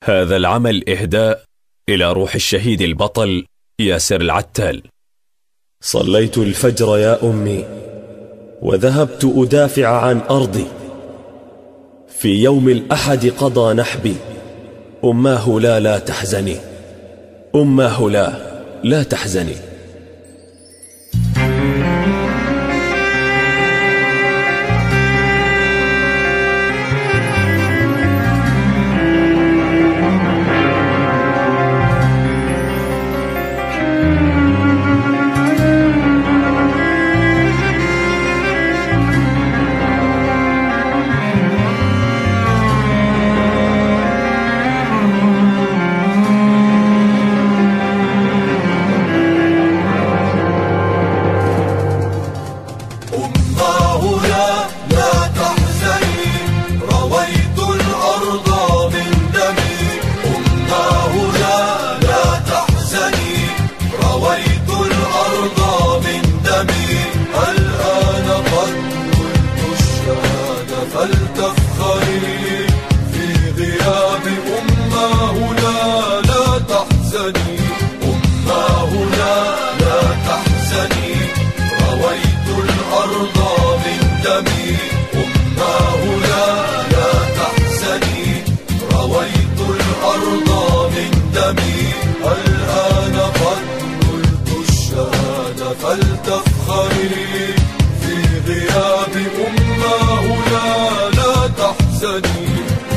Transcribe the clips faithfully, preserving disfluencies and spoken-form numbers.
هذا العمل إهداء إلى روح الشهيد البطل ياسر العتال. صليت الفجر يا أمي وذهبت أدافع عن أرضي، في يوم الأحد قضى نحبي، أماه لا لا تحزني، أماه لا لا تحزني. فلتفخري في غياب أماه لا لا تحزني، أماه لا لا تحزني، رويت الأرض من دمي، أماه لا لا تحزني، رويت الأرض من دمي، الآن قد نلت الشهادة فلتفخري في غياب أماه لا لا تحزني.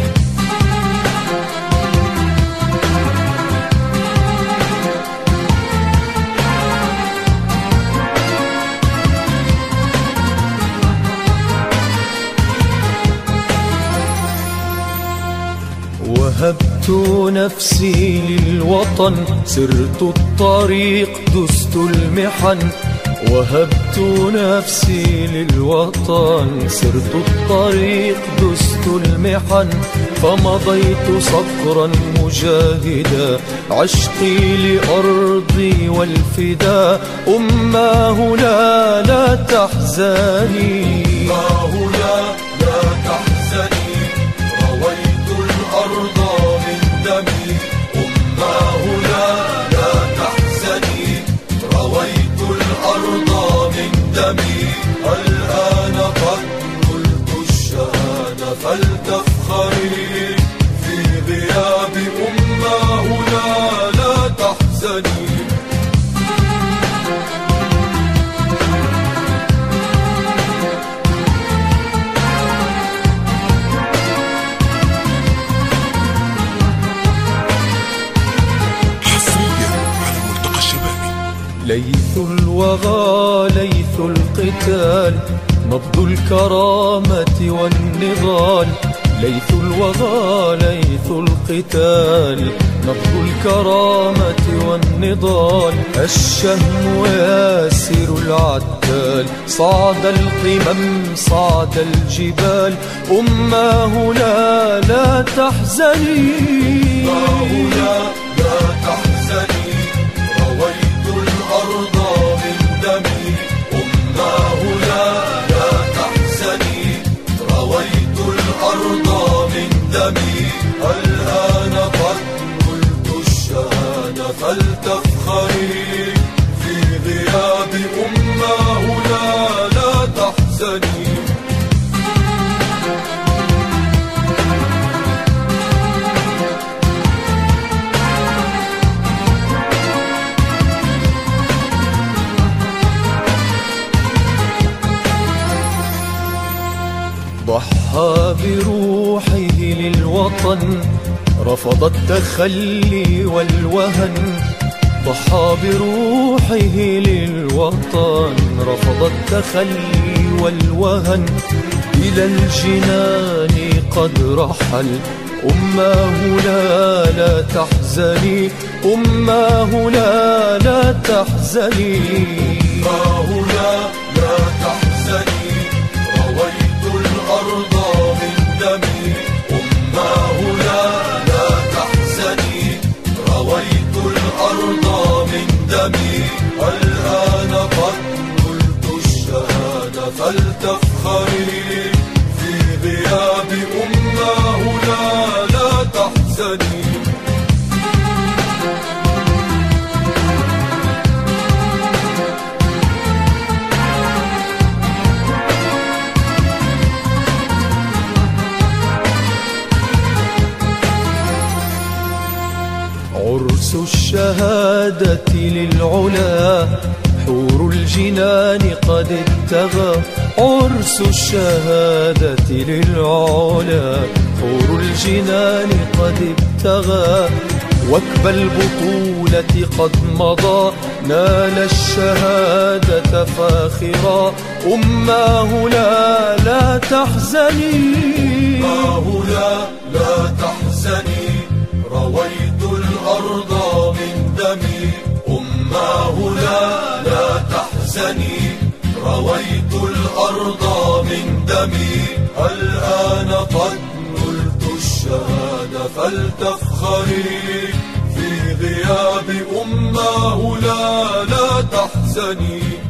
وهبت نفسي للوطن، سرت الطريق دست المحن، وهبت نفسي للوطن، سرت الطريق دست المحن، فمضيت صقرا مجاهدا، عشقي لأرضي والفداء، أماه لا لا تحزني، أماه لا لا تحزني، رويت الأرض من دمي، أماه لا لا تحزني، رويت الأرض من دمي، الآن قد نلت الشهادة فلتفخري في غياب أماه لا لا تحزني. ليث الوغى ليث القتال، نبض الكرامة والنضال، ليث الوغى ليث القتال، نبض الكرامة والنضال، الشهم ياسر العتال، صعد القمم صعد الجبال، أماه لا لا تحزني، أماه لا لا تحزني، رويت الأرض من دمي، أماه لا لا تحزني، رويت الأرض من دمي، الآن قد نلت الشهادة فلتفخري في غياب أماه لا لا تحزني. ضحى بروحه للوطن، رفض التخلي والوهن، ضحى بروحه للوطن، رفض التخلي والوهن، إلى الجنان قد رحل، أماه لا لا تحزني، أماه لا لا تحزني، أماه لا لا تحزني، رويت الأرض من دمي، أماه لا لا تحزني، رويت الأرض من دمي، الآن قد نلت الشهادة فلتفخري في غياب أماه لا لا تحزني. عرس الشهادة للعلا، حور الجنان قد ابتغى. عرس الشهادة للعلا، حور الجنان قد ابتغى. وكب البطولة قد مضى، نال الشهادة فاخرا. أماه لا لا تحزني، أماه لا لا تحزني، رويت الأرض من دمي. أماه لا لا تحزني، رويت الأرض من دمي. الآن قد نلت الشهادة فلتفخري، في غياب أماه لا لا تحزني.